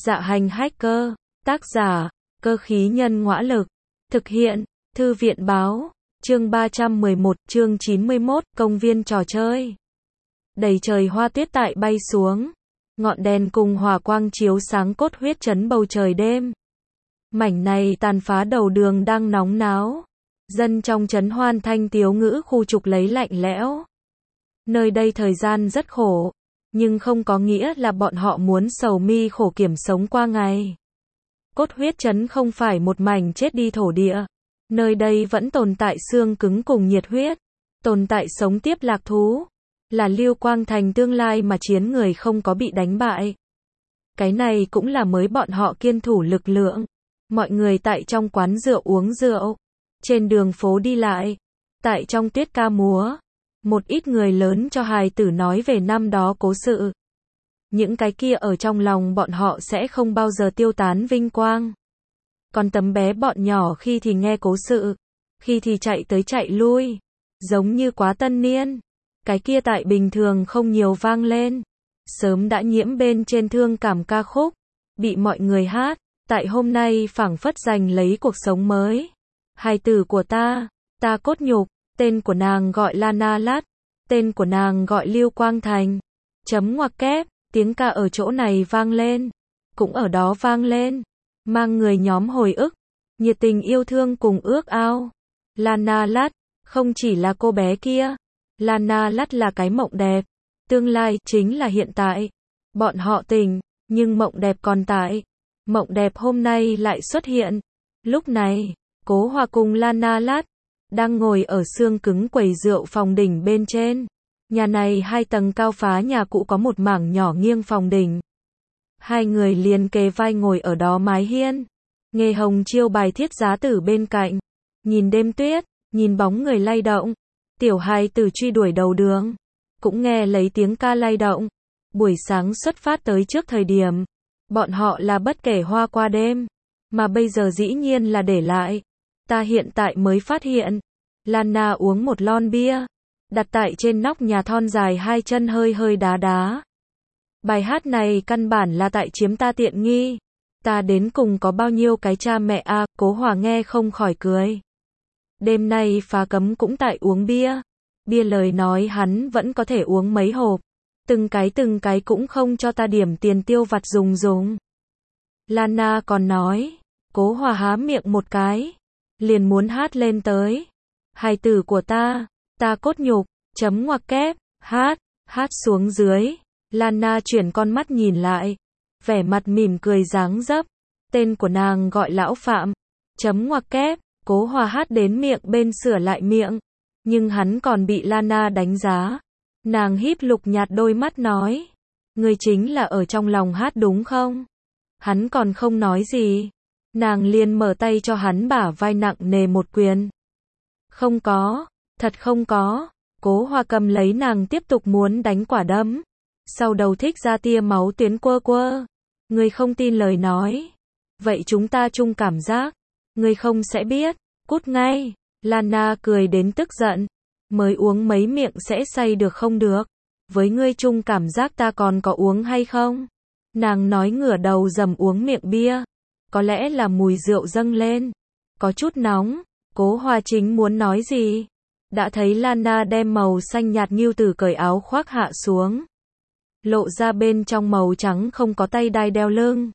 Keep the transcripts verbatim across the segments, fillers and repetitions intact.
Dạ hành hacker, tác giả, cơ khí nhân ngõa lực, thực hiện, thư viện báo, chương ba trăm mười một, chương chín mươi mốt, công viên trò chơi. Đầy trời hoa tuyết tại bay xuống, ngọn đèn cùng hỏa quang chiếu sáng cốt huyết trấn bầu trời đêm. Mảnh này tàn phá đầu đường đang nóng náo, dân trong trấn hoan thanh tiếu ngữ khu trục lấy lạnh lẽo. Nơi đây thời gian rất khổ, nhưng không có nghĩa là bọn họ muốn sầu mi khổ kiểm sống qua ngày. Cốt huyết trấn không phải một mảnh chết đi thổ địa, nơi đây vẫn tồn tại xương cứng cùng nhiệt huyết, tồn tại sống tiếp lạc thú, là Lưu Quang Thành tương lai mà chiến người không có bị đánh bại. Cái này cũng là mới bọn họ kiên thủ lực lượng. Mọi người tại trong quán rượu uống rượu, trên đường phố đi lại, tại trong tuyết ca múa. Một ít người lớn cho hài tử nói về năm đó cố sự. Những cái kia ở trong lòng bọn họ sẽ không bao giờ tiêu tán vinh quang. Còn tấm bé bọn nhỏ khi thì nghe cố sự, khi thì chạy tới chạy lui, giống như quá tân niên. Cái kia tại bình thường không nhiều vang lên, sớm đã nhiễm bên trên thương cảm ca khúc, bị mọi người hát, tại hôm nay phảng phất giành lấy cuộc sống mới. Hài tử của ta, ta cốt nhục, tên của nàng gọi Lana Lát, tên của nàng gọi Lưu Quang Thành. Chấm ngoặc kép, tiếng ca ở chỗ này vang lên, cũng ở đó vang lên, mang người nhóm hồi ức, nhiệt tình yêu thương cùng ước ao. Lana Lát, không chỉ là cô bé kia, Lana Lát là cái mộng đẹp, tương lai chính là hiện tại. Bọn họ tỉnh, nhưng mộng đẹp còn tại. Mộng đẹp hôm nay lại xuất hiện. Lúc này, Cố Hòa cùng Lana Lát đang ngồi ở xương cứng quầy rượu phòng đỉnh bên trên. Nhà này hai tầng cao phá nhà cũ có một mảng nhỏ nghiêng phòng đỉnh. Hai người liền kề vai ngồi ở đó mái hiên. Nghề hồng chiêu bài thiết giá tử bên cạnh. Nhìn đêm tuyết, nhìn bóng người lay động. Tiểu hài tử truy đuổi đầu đường. Cũng nghe lấy tiếng ca lay động. Buổi sáng xuất phát tới trước thời điểm. Bọn họ là bất kể hoa qua đêm. Mà bây giờ dĩ nhiên là để lại. Ta hiện tại mới phát hiện. Lana uống một lon bia. Đặt tại trên nóc nhà thon dài hai chân hơi hơi đá đá. Bài hát này căn bản là tại chiếm ta tiện nghi. Ta đến cùng có bao nhiêu cái cha mẹ a à, Cố Hòa nghe không khỏi cười. Đêm nay phá cấm cũng tại uống bia. Bia lời nói hắn vẫn có thể uống mấy hộp. Từng cái từng cái cũng không cho ta điểm tiền tiêu vặt dùng dùng. Lana còn nói. Cố Hòa há miệng một cái. Liền muốn hát lên tới. Hài tử của ta, ta cốt nhục, chấm ngoặc kép, hát, hát xuống dưới. Lana chuyển con mắt nhìn lại. Vẻ mặt mỉm cười dáng dấp. Tên của nàng gọi Lão Phạm. Chấm ngoặc kép, Cố Hòa hát đến miệng bên sửa lại miệng. Nhưng hắn còn bị Lana đánh giá. Nàng híp lục nhạt đôi mắt nói. Ngươi chính là ở trong lòng hát đúng không? Hắn còn không nói gì. Nàng liền mở tay cho hắn bả vai nặng nề một quyền. Không có, thật không có. Cố Hòa cầm lấy nàng tiếp tục muốn đánh quả đấm. Sau đầu thích ra tia máu tuyến quơ quơ. Ngươi không tin lời nói. Vậy chúng ta chung cảm giác. Ngươi không sẽ biết. Cút ngay. Lana cười đến tức giận. Mới uống mấy miệng sẽ say được không được. Với ngươi chung cảm giác ta còn có uống hay không? Nàng nói ngửa đầu dầm uống miệng bia. Có lẽ là mùi rượu dâng lên. Có chút nóng. Cố Hòa chính muốn nói gì. Đã thấy Lana đem màu xanh nhạt ngưu tử cởi áo khoác hạ xuống. Lộ ra bên trong màu trắng không có tay đai đeo lưng.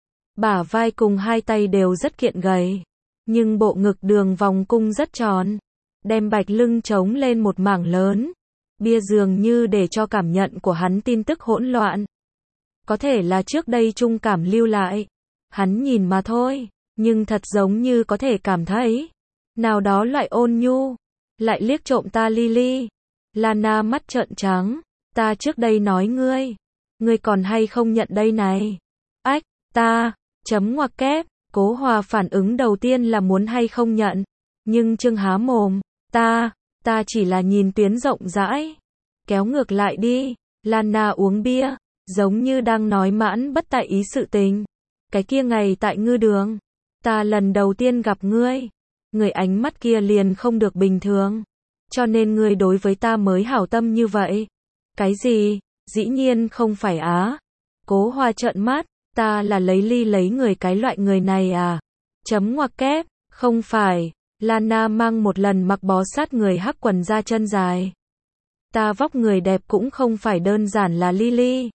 Bả vai cùng hai tay đều rất kiện gầy. Nhưng bộ ngực đường vòng cung rất tròn. Đem bạch lưng trống lên một mảng lớn. Bia dường như để cho cảm nhận của hắn tin tức hỗn loạn. Có thể là trước đây trung cảm lưu lại. Hắn nhìn mà thôi. Nhưng thật giống như có thể cảm thấy. Nào đó loại ôn nhu. Lại liếc trộm ta Lily. Lana mắt trợn trắng. Ta trước đây nói ngươi. Ngươi còn hay không nhận đây này. Ách, ta. Chấm ngoặc kép. Cố Hòa phản ứng đầu tiên là muốn hay không nhận. Nhưng Trương há mồm. Ta. Ta chỉ là nhìn tuyến rộng rãi. Kéo ngược lại đi. Lana uống bia. Giống như đang nói mãn bất tại ý sự tình. Cái kia ngày tại ngư đường. Ta lần đầu tiên gặp ngươi. Người ánh mắt kia liền không được bình thường. Cho nên ngươi đối với ta mới hảo tâm như vậy. Cái gì? Dĩ nhiên không phải á. Cố Hòa trợn mắt. Ta là lấy ly lấy người cái loại người này à? Chấm ngoặc kép, không phải. Lana mang một lần mặc bó sát người hắc quần da chân dài. Ta vóc người đẹp cũng không phải đơn giản là Lily.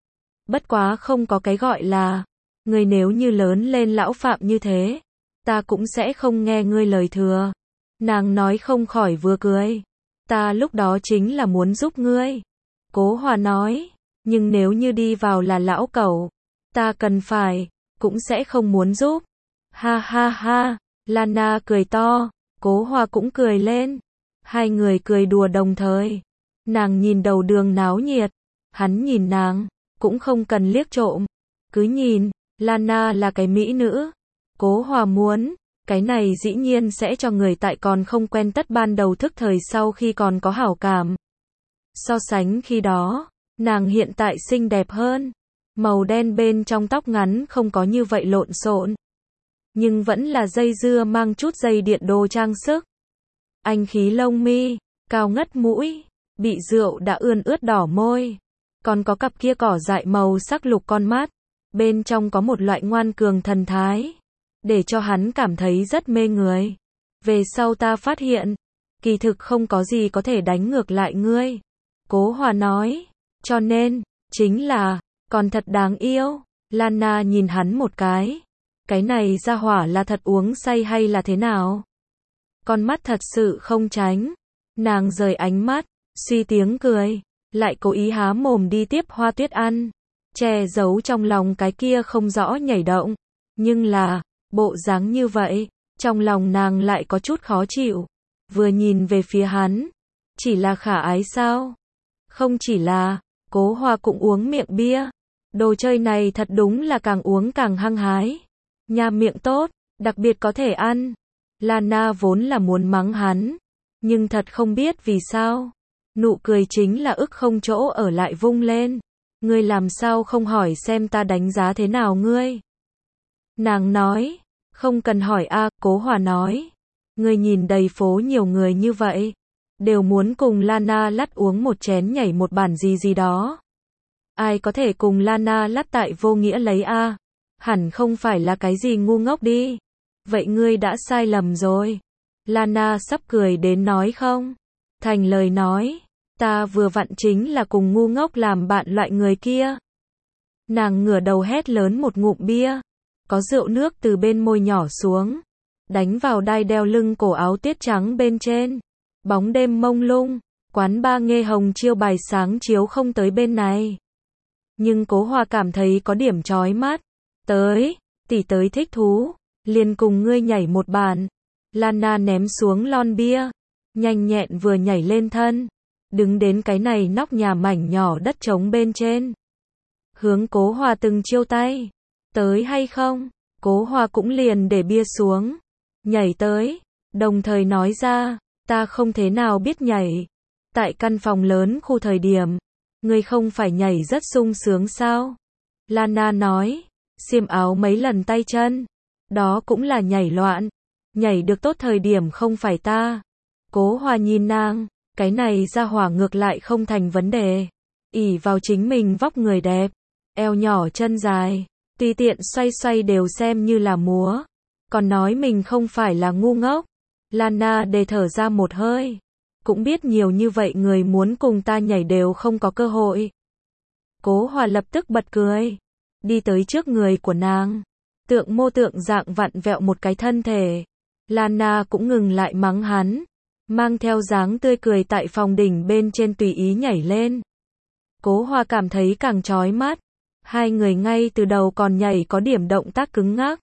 Bất quá không có cái gọi là, người nếu như lớn lên lão phạm như thế, ta cũng sẽ không nghe ngươi lời thừa. Nàng nói không khỏi vừa cười. Ta lúc đó chính là muốn giúp ngươi. Cố Hòa nói, nhưng nếu như đi vào là lão cẩu, ta cần phải, cũng sẽ không muốn giúp. Ha ha ha, Lana cười to, Cố Hòa cũng cười lên. Hai người cười đùa đồng thời. Nàng nhìn đầu đường náo nhiệt, hắn nhìn nàng, cũng không cần liếc trộm. Cứ nhìn, Lana là cái mỹ nữ. Cố Hòa muốn, cái này dĩ nhiên sẽ cho người tại còn không quen tất ban đầu thức thời sau khi còn có hảo cảm. So sánh khi đó, nàng hiện tại xinh đẹp hơn. Màu đen bên trong tóc ngắn không có như vậy lộn xộn, nhưng vẫn là dây dưa mang chút dây điện đồ trang sức. Anh khí lông mi, cao ngất mũi, bị rượu đã ươn ướt đỏ môi. Còn có cặp kia cỏ dại màu sắc lục con mắt, bên trong có một loại ngoan cường thần thái, để cho hắn cảm thấy rất mê người. Về sau ta phát hiện, kỳ thực không có gì có thể đánh ngược lại ngươi. Cố Hòa nói, cho nên, chính là, còn thật đáng yêu. Lana nhìn hắn một cái. Cái này ra hỏa là thật uống say hay là thế nào? Con mắt thật sự không tránh. Nàng rời ánh mắt, suy tiếng cười, lại cố ý há mồm đi tiếp Hoa Tuyết ăn, che giấu trong lòng cái kia không rõ nhảy động. Nhưng là, bộ dáng như vậy, trong lòng nàng lại có chút khó chịu. Vừa nhìn về phía hắn, chỉ là khả ái sao? Không chỉ là, Cố Hòa cũng uống miệng bia. Đồ chơi này thật đúng là càng uống càng hăng hái. Nha miệng tốt, đặc biệt có thể ăn. Lana vốn là muốn mắng hắn, nhưng thật không biết vì sao. Nụ cười chính là ức không chỗ ở lại vung lên. Ngươi làm sao không hỏi xem ta đánh giá thế nào ngươi? Nàng nói, không cần hỏi a. Cố Hòa nói, ngươi nhìn đầy phố nhiều người như vậy, đều muốn cùng Lana Lắt uống một chén nhảy một bản gì gì đó. Ai có thể cùng Lana Lắt tại vô nghĩa lấy a? Hẳn không phải là cái gì ngu ngốc đi. Vậy ngươi đã sai lầm rồi. Lana sắp cười đến nói không thành lời nói, ta vừa vặn chính là cùng ngu ngốc làm bạn loại người kia. Nàng ngửa đầu hét lớn một ngụm bia, có rượu nước từ bên môi nhỏ xuống, đánh vào đai đeo lưng cổ áo tiết trắng bên trên. Bóng đêm mông lung, quán ba nghe hồng chiêu bài sáng chiếu không tới bên này. Nhưng Cố Hòa cảm thấy có điểm chói mắt. Tới, tỷ tới thích thú, liền cùng ngươi nhảy một bản. Lana ném xuống lon bia, nhanh nhẹn vừa nhảy lên thân, đứng đến cái này nóc nhà mảnh nhỏ đất trống bên trên. Hướng Cố Hòa từng chiêu tay, tới hay không? Cố Hòa cũng liền để bia xuống, nhảy tới, đồng thời nói ra, ta không thế nào biết nhảy. Tại căn phòng lớn khu thời điểm, ngươi không phải nhảy rất sung sướng sao? Lana nói, xiêm áo mấy lần tay chân, đó cũng là nhảy loạn. Nhảy được tốt thời điểm không phải ta. Cố Hòa nhìn nàng, cái này ra hỏa ngược lại không thành vấn đề. Ỷ vào chính mình vóc người đẹp, eo nhỏ chân dài, tùy tiện xoay xoay đều xem như là múa. Còn nói mình không phải là ngu ngốc. Lana để thở ra một hơi. Cũng biết nhiều như vậy người muốn cùng ta nhảy đều không có cơ hội. Cố Hòa lập tức bật cười, đi tới trước người của nàng, tượng mô tượng dạng vặn vẹo một cái thân thể. Lana cũng ngừng lại mắng hắn, mang theo dáng tươi cười tại phòng đỉnh bên trên tùy ý nhảy lên. Cố Hòa cảm thấy càng chói mắt. Hai người ngay từ đầu còn nhảy có điểm động tác cứng ngắc.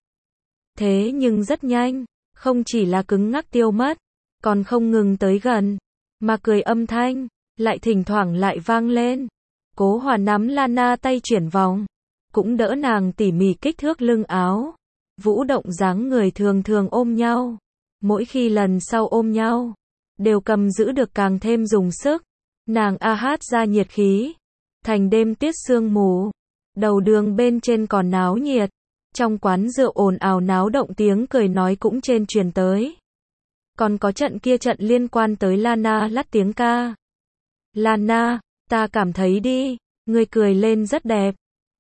Thế nhưng rất nhanh, không chỉ là cứng ngắc tiêu mất, còn không ngừng tới gần, mà cười âm thanh, lại thỉnh thoảng lại vang lên. Cố Hòa nắm Lana tay chuyển vòng, cũng đỡ nàng tỉ mỉ kích thước lưng áo. Vũ động dáng người thường thường ôm nhau. Mỗi khi lần sau ôm nhau, đều cầm giữ được càng thêm dùng sức. Nàng a hát ra nhiệt khí. Thành đêm tuyết sương mù. Đầu đường bên trên còn náo nhiệt. Trong quán rượu ồn ào náo động tiếng cười nói cũng trên truyền tới. Còn có trận kia trận liên quan tới Lana Lắt tiếng ca. Lana, ta cảm thấy đi, ngươi cười lên rất đẹp.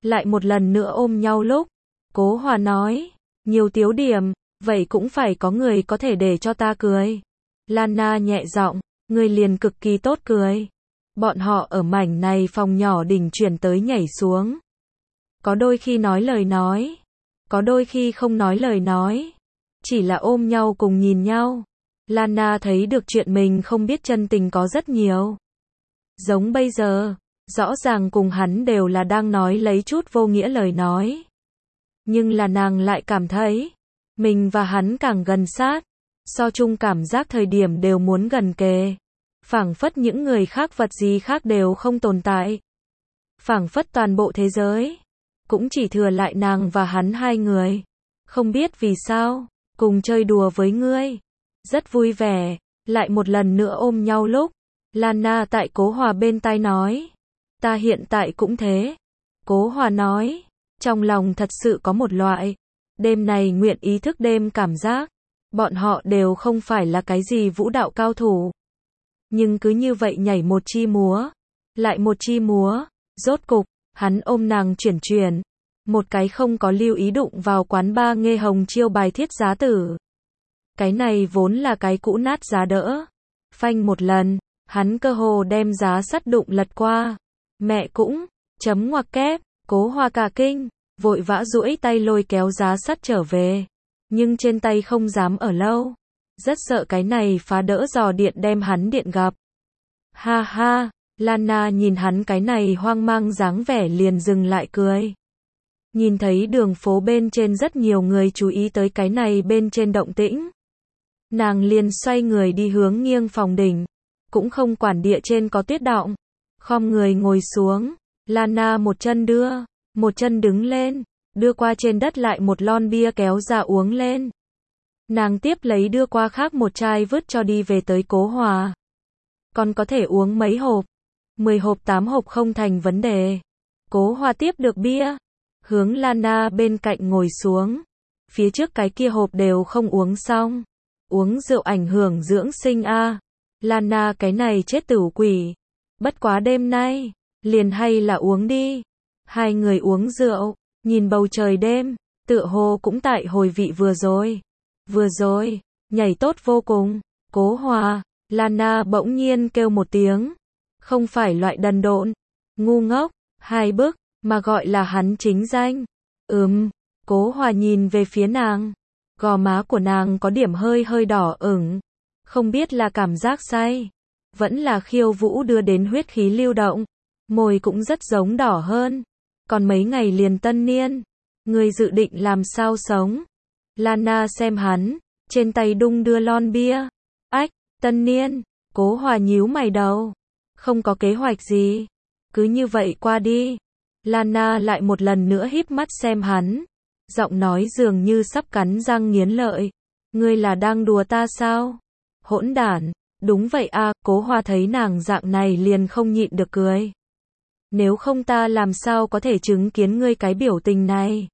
lại một lần nữa ôm nhau lúc. Cố Hòa nói, nhiều tiếu điểm, vậy cũng phải có người có thể để cho ta cười. Lana nhẹ giọng, người liền cực kỳ tốt cười. Bọn họ ở mảnh này phòng nhỏ đỉnh chuyển tới nhảy xuống. Có đôi khi nói lời nói, có đôi khi không nói lời nói, chỉ là ôm nhau cùng nhìn nhau. Lana thấy được chuyện mình không biết chân tình có rất nhiều. Giống bây giờ, rõ ràng cùng hắn đều là đang nói lấy chút vô nghĩa lời nói. Nhưng là nàng lại cảm thấy, mình và hắn càng gần sát, so chung cảm giác thời điểm đều muốn gần kề. Phảng phất những người khác vật gì khác đều không tồn tại. Phảng phất toàn bộ thế giới, cũng chỉ thừa lại nàng và hắn hai người. Không biết vì sao, cùng chơi đùa với ngươi. Rất vui vẻ, lại một lần nữa ôm nhau lúc. Lana tại Cố Hòa bên tai nói. Ta hiện tại cũng thế. Cố Hòa nói, trong lòng thật sự có một loại, đêm này nguyện ý thức đêm cảm giác. Bọn họ đều không phải là cái gì vũ đạo cao thủ. Nhưng cứ như vậy nhảy một chi múa, lại một chi múa, rốt cục, hắn ôm nàng chuyển chuyển. Một cái không có lưu ý đụng vào quán ba Nghê Hồng chiêu bài thiết giá tử. Cái này vốn là cái cũ nát giá đỡ. Phanh một lần, hắn cơ hồ đem giá sắt đụng lật qua. Mẹ cũng, chấm ngoặc kép, Cố Hòa cả kinh, vội vã duỗi tay lôi kéo giá sắt trở về. Nhưng trên tay không dám ở lâu. Rất sợ cái này phá đỡ giò điện đem hắn điện gặp. Ha ha, Lana nhìn hắn cái này hoang mang dáng vẻ liền dừng lại cười. Nhìn thấy đường phố bên trên rất nhiều người chú ý tới cái này bên trên động tĩnh. Nàng liền xoay người đi hướng nghiêng phòng đỉnh. Cũng không quản địa trên có tuyết đọng. Khom người ngồi xuống. Lana một chân đưa, một chân đứng lên. Đưa qua trên đất lại một lon bia kéo ra uống lên. Nàng tiếp lấy đưa qua khác một chai vứt cho đi về tới Cố Hòa. Còn có thể uống mấy hộp? Mười hộp tám hộp không thành vấn đề. Cố Hòa tiếp được bia. Hướng Lana bên cạnh ngồi xuống. Phía trước cái kia hộp đều không uống xong. Uống rượu ảnh hưởng dưỡng sinh a. À. Lana cái này chết tửu quỷ. Bất quá đêm nay, liền hay là uống đi. Hai người uống rượu, nhìn bầu trời đêm, tựa hồ cũng tại hồi vị vừa rồi. Vừa rồi, nhảy tốt vô cùng. Cố Hòa, Lana bỗng nhiên kêu một tiếng. Không phải loại đần độn, ngu ngốc, hai bức, mà gọi là hắn chính danh. Ừm, Cố Hòa nhìn về phía nàng. Gò má của nàng có điểm hơi hơi đỏ ửng. Không biết là cảm giác say, vẫn là khiêu vũ đưa đến huyết khí lưu động. Môi cũng rất giống đỏ hơn. Còn mấy ngày liền tân niên, người dự định làm sao sống? Lana xem hắn, trên tay đung đưa lon bia. Ách, tân niên, Cố Hòa nhíu mày đầu. Không có kế hoạch gì, cứ như vậy qua đi. Lana lại một lần nữa híp mắt xem hắn. Giọng nói dường như sắp cắn răng nghiến lợi. Ngươi là đang đùa ta sao? Hỗn đản, đúng vậy à, Cố Hòa thấy nàng dạng này liền không nhịn được cười. Nếu không ta làm sao có thể chứng kiến ngươi cái biểu tình này?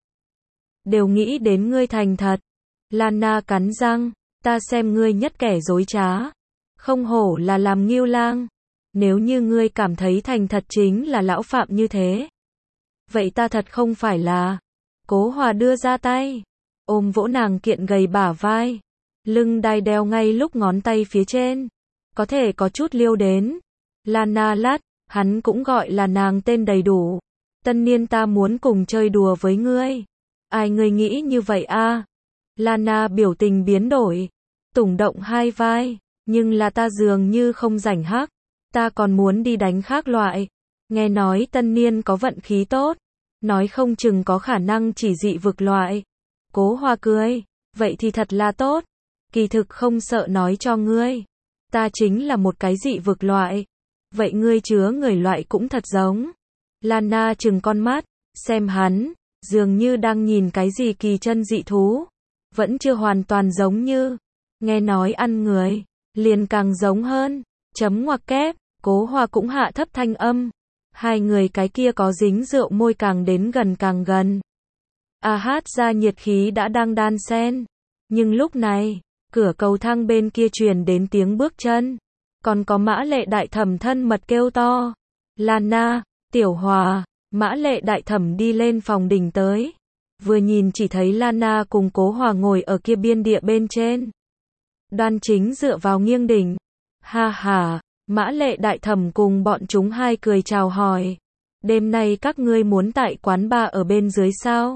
Đều nghĩ đến ngươi thành thật. Lana cắn răng, ta xem ngươi nhất kẻ dối trá. Không hổ là làm Ngưu Lang. Nếu như ngươi cảm thấy thành thật chính là lão phạm như thế. Vậy ta thật không phải là. Cố Hòa đưa ra tay, ôm vỗ nàng kiện gầy bả vai. Lưng đai đeo ngay lúc ngón tay phía trên. Có thể có chút liêu đến. Lana lát, hắn cũng gọi là nàng tên đầy đủ. Tân niên ta muốn cùng chơi đùa với ngươi. Ai ngươi nghĩ như vậy a? À? Lana biểu tình biến đổi. Tủng động hai vai. Nhưng là ta dường như không rảnh hắc. Ta còn muốn đi đánh khác loại. Nghe nói tân niên có vận khí tốt. Nói không chừng có khả năng chỉ dị vực loại. Cố Hòa cười. Vậy thì thật là tốt. Kỳ thực không sợ nói cho ngươi. Ta chính là một cái dị vực loại. Vậy ngươi chứa người loại cũng thật giống. Lana trừng con mắt. Xem hắn. Dường như đang nhìn cái gì kỳ chân dị thú. Vẫn chưa hoàn toàn giống như. Nghe nói ăn người. Liền càng giống hơn. Chấm ngoặc kép. Cố Hòa cũng hạ thấp thanh âm. Hai người cái kia có dính rượu môi càng đến gần càng gần. A hát ra nhiệt khí đã đang đan xen. Nhưng lúc này, cửa cầu thang bên kia truyền đến tiếng bước chân. Còn có Mã Lệ đại thẩm thân mật kêu to. Lana, Tiểu Hòa, Mã Lệ Đại Thẩm đi lên phòng đỉnh tới. Vừa nhìn chỉ thấy Lana cùng Cố Hòa ngồi ở kia biên địa bên trên. Đoan chính dựa vào nghiêng đỉnh. Ha ha, Mã Lệ Đại Thẩm cùng bọn chúng hai cười chào hỏi. Đêm nay các ngươi muốn tại quán bar ở bên dưới sao?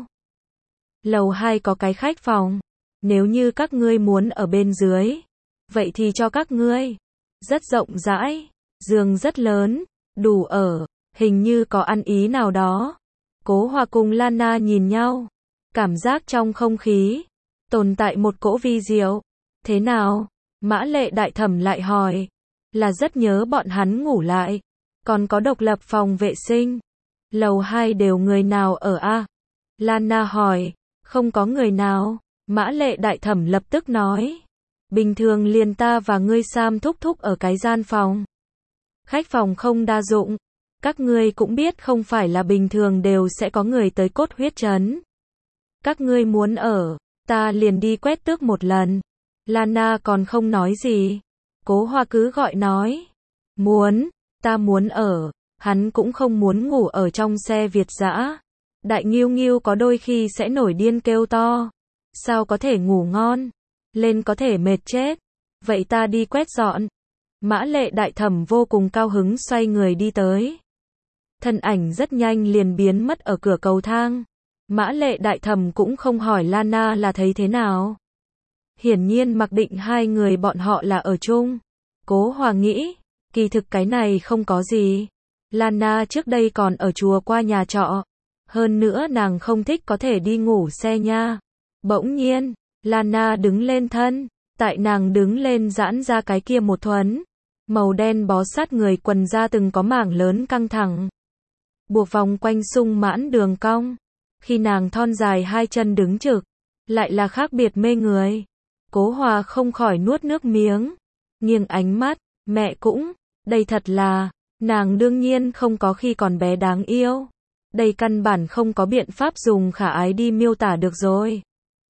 Lầu hai có cái khách phòng. Nếu như các ngươi muốn ở bên dưới, vậy thì cho các ngươi. Rất rộng rãi, giường rất lớn, đủ ở, hình như có ăn ý nào đó. Cố Hòa cùng Lana nhìn nhau, cảm giác trong không khí tồn tại một cỗ vi diệu. Thế nào? Mã Lệ Đại Thẩm lại hỏi. Là rất nhớ bọn hắn ngủ lại, còn có độc lập phòng vệ sinh. Lầu hai đều người nào ở a? Lana hỏi. Không có người nào. Mã Lệ Đại Thẩm lập tức nói. Bình thường liền ta và ngươi Sam thúc thúc ở cái gian phòng. Khách phòng không đa dụng. Các ngươi cũng biết không phải là bình thường đều sẽ có người tới cốt huyết trấn. Các ngươi muốn ở, ta liền đi quét tước một lần. Lana còn không nói gì. Cố Hòa cứ gọi nói. Muốn, ta muốn ở. Hắn cũng không muốn ngủ ở trong xe Việt dã. Đại Nghiêu Nghiêu có đôi khi sẽ nổi điên kêu to. Sao có thể ngủ ngon? Lên có thể mệt chết. Vậy ta đi quét dọn. Mã Lệ Đại Thẩm vô cùng cao hứng xoay người đi tới. Thân ảnh rất nhanh liền biến mất ở cửa cầu thang. Mã Lệ Đại Thẩm cũng không hỏi Lana là thấy thế nào. Hiển nhiên mặc định hai người bọn họ là ở chung. Cố Hòa nghĩ, kỳ thực cái này không có gì. Lana trước đây còn ở chùa qua nhà trọ. Hơn nữa nàng không thích có thể đi ngủ xe nha. Bỗng nhiên, Lana đứng lên thân. Tại nàng đứng lên giãn ra cái kia một thuẫn. Màu đen bó sát người quần da từng có mảng lớn căng thẳng. Buộc vòng quanh sung mãn đường cong. Khi nàng thon dài hai chân đứng trực, lại là khác biệt mê người. Cố Hòa không khỏi nuốt nước miếng. Nghiêng ánh mắt, mẹ cũng, đây thật là, nàng đương nhiên không có khi còn bé đáng yêu. Đây căn bản không có biện pháp dùng khả ái đi miêu tả được rồi.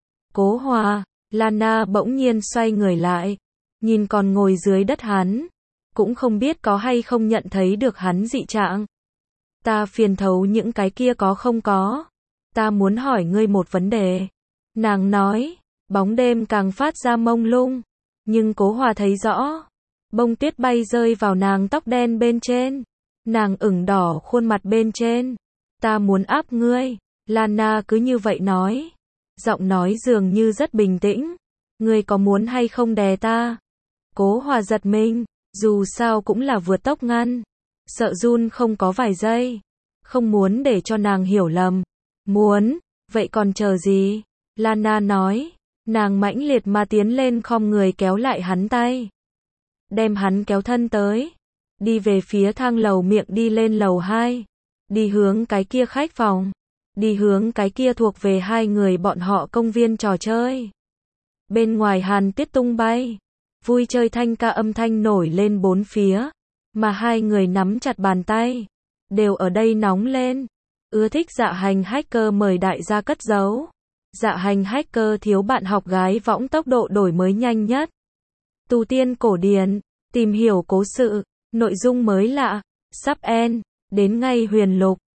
Cố Hòa, Lana bỗng nhiên xoay người lại, nhìn còn ngồi dưới đất hắn, cũng không biết có hay không nhận thấy được hắn dị trạng. Ta phiền thấu những cái kia có không có. Ta muốn hỏi ngươi một vấn đề. Nàng nói, bóng đêm càng phát ra mông lung, nhưng Cố Hòa thấy rõ. Bông tuyết bay rơi vào nàng tóc đen bên trên. Nàng ửng đỏ khuôn mặt bên trên. Ta muốn áp ngươi. Lana cứ như vậy nói. Giọng nói dường như rất bình tĩnh. Ngươi có muốn hay không đè ta? Cố Hòa giật mình, dù sao cũng là vượt tốc ngăn. Sợ run không có vài giây. Không muốn để cho nàng hiểu lầm. Muốn, vậy còn chờ gì? Lana nói. Nàng mãnh liệt mà tiến lên khom người kéo lại hắn tay. Đem hắn kéo thân tới. Đi về phía thang lầu miệng đi lên lầu hai. Đi hướng cái kia khách phòng. Đi hướng cái kia thuộc về hai người bọn họ công viên trò chơi. Bên ngoài hàn tiết tung bay. Vui chơi thanh ca âm thanh nổi lên bốn phía. Mà hai người nắm chặt bàn tay. Đều ở đây nóng lên. Ưa thích Dạ Hành hacker mời đại gia cất giấu. Dạ Hành hacker thiếu bạn học gái võng tốc độ đổi mới nhanh nhất. Tu tiên cổ điển. Tìm hiểu cố sự. Nội dung mới lạ. Sắp end. Đến ngay huyền lục.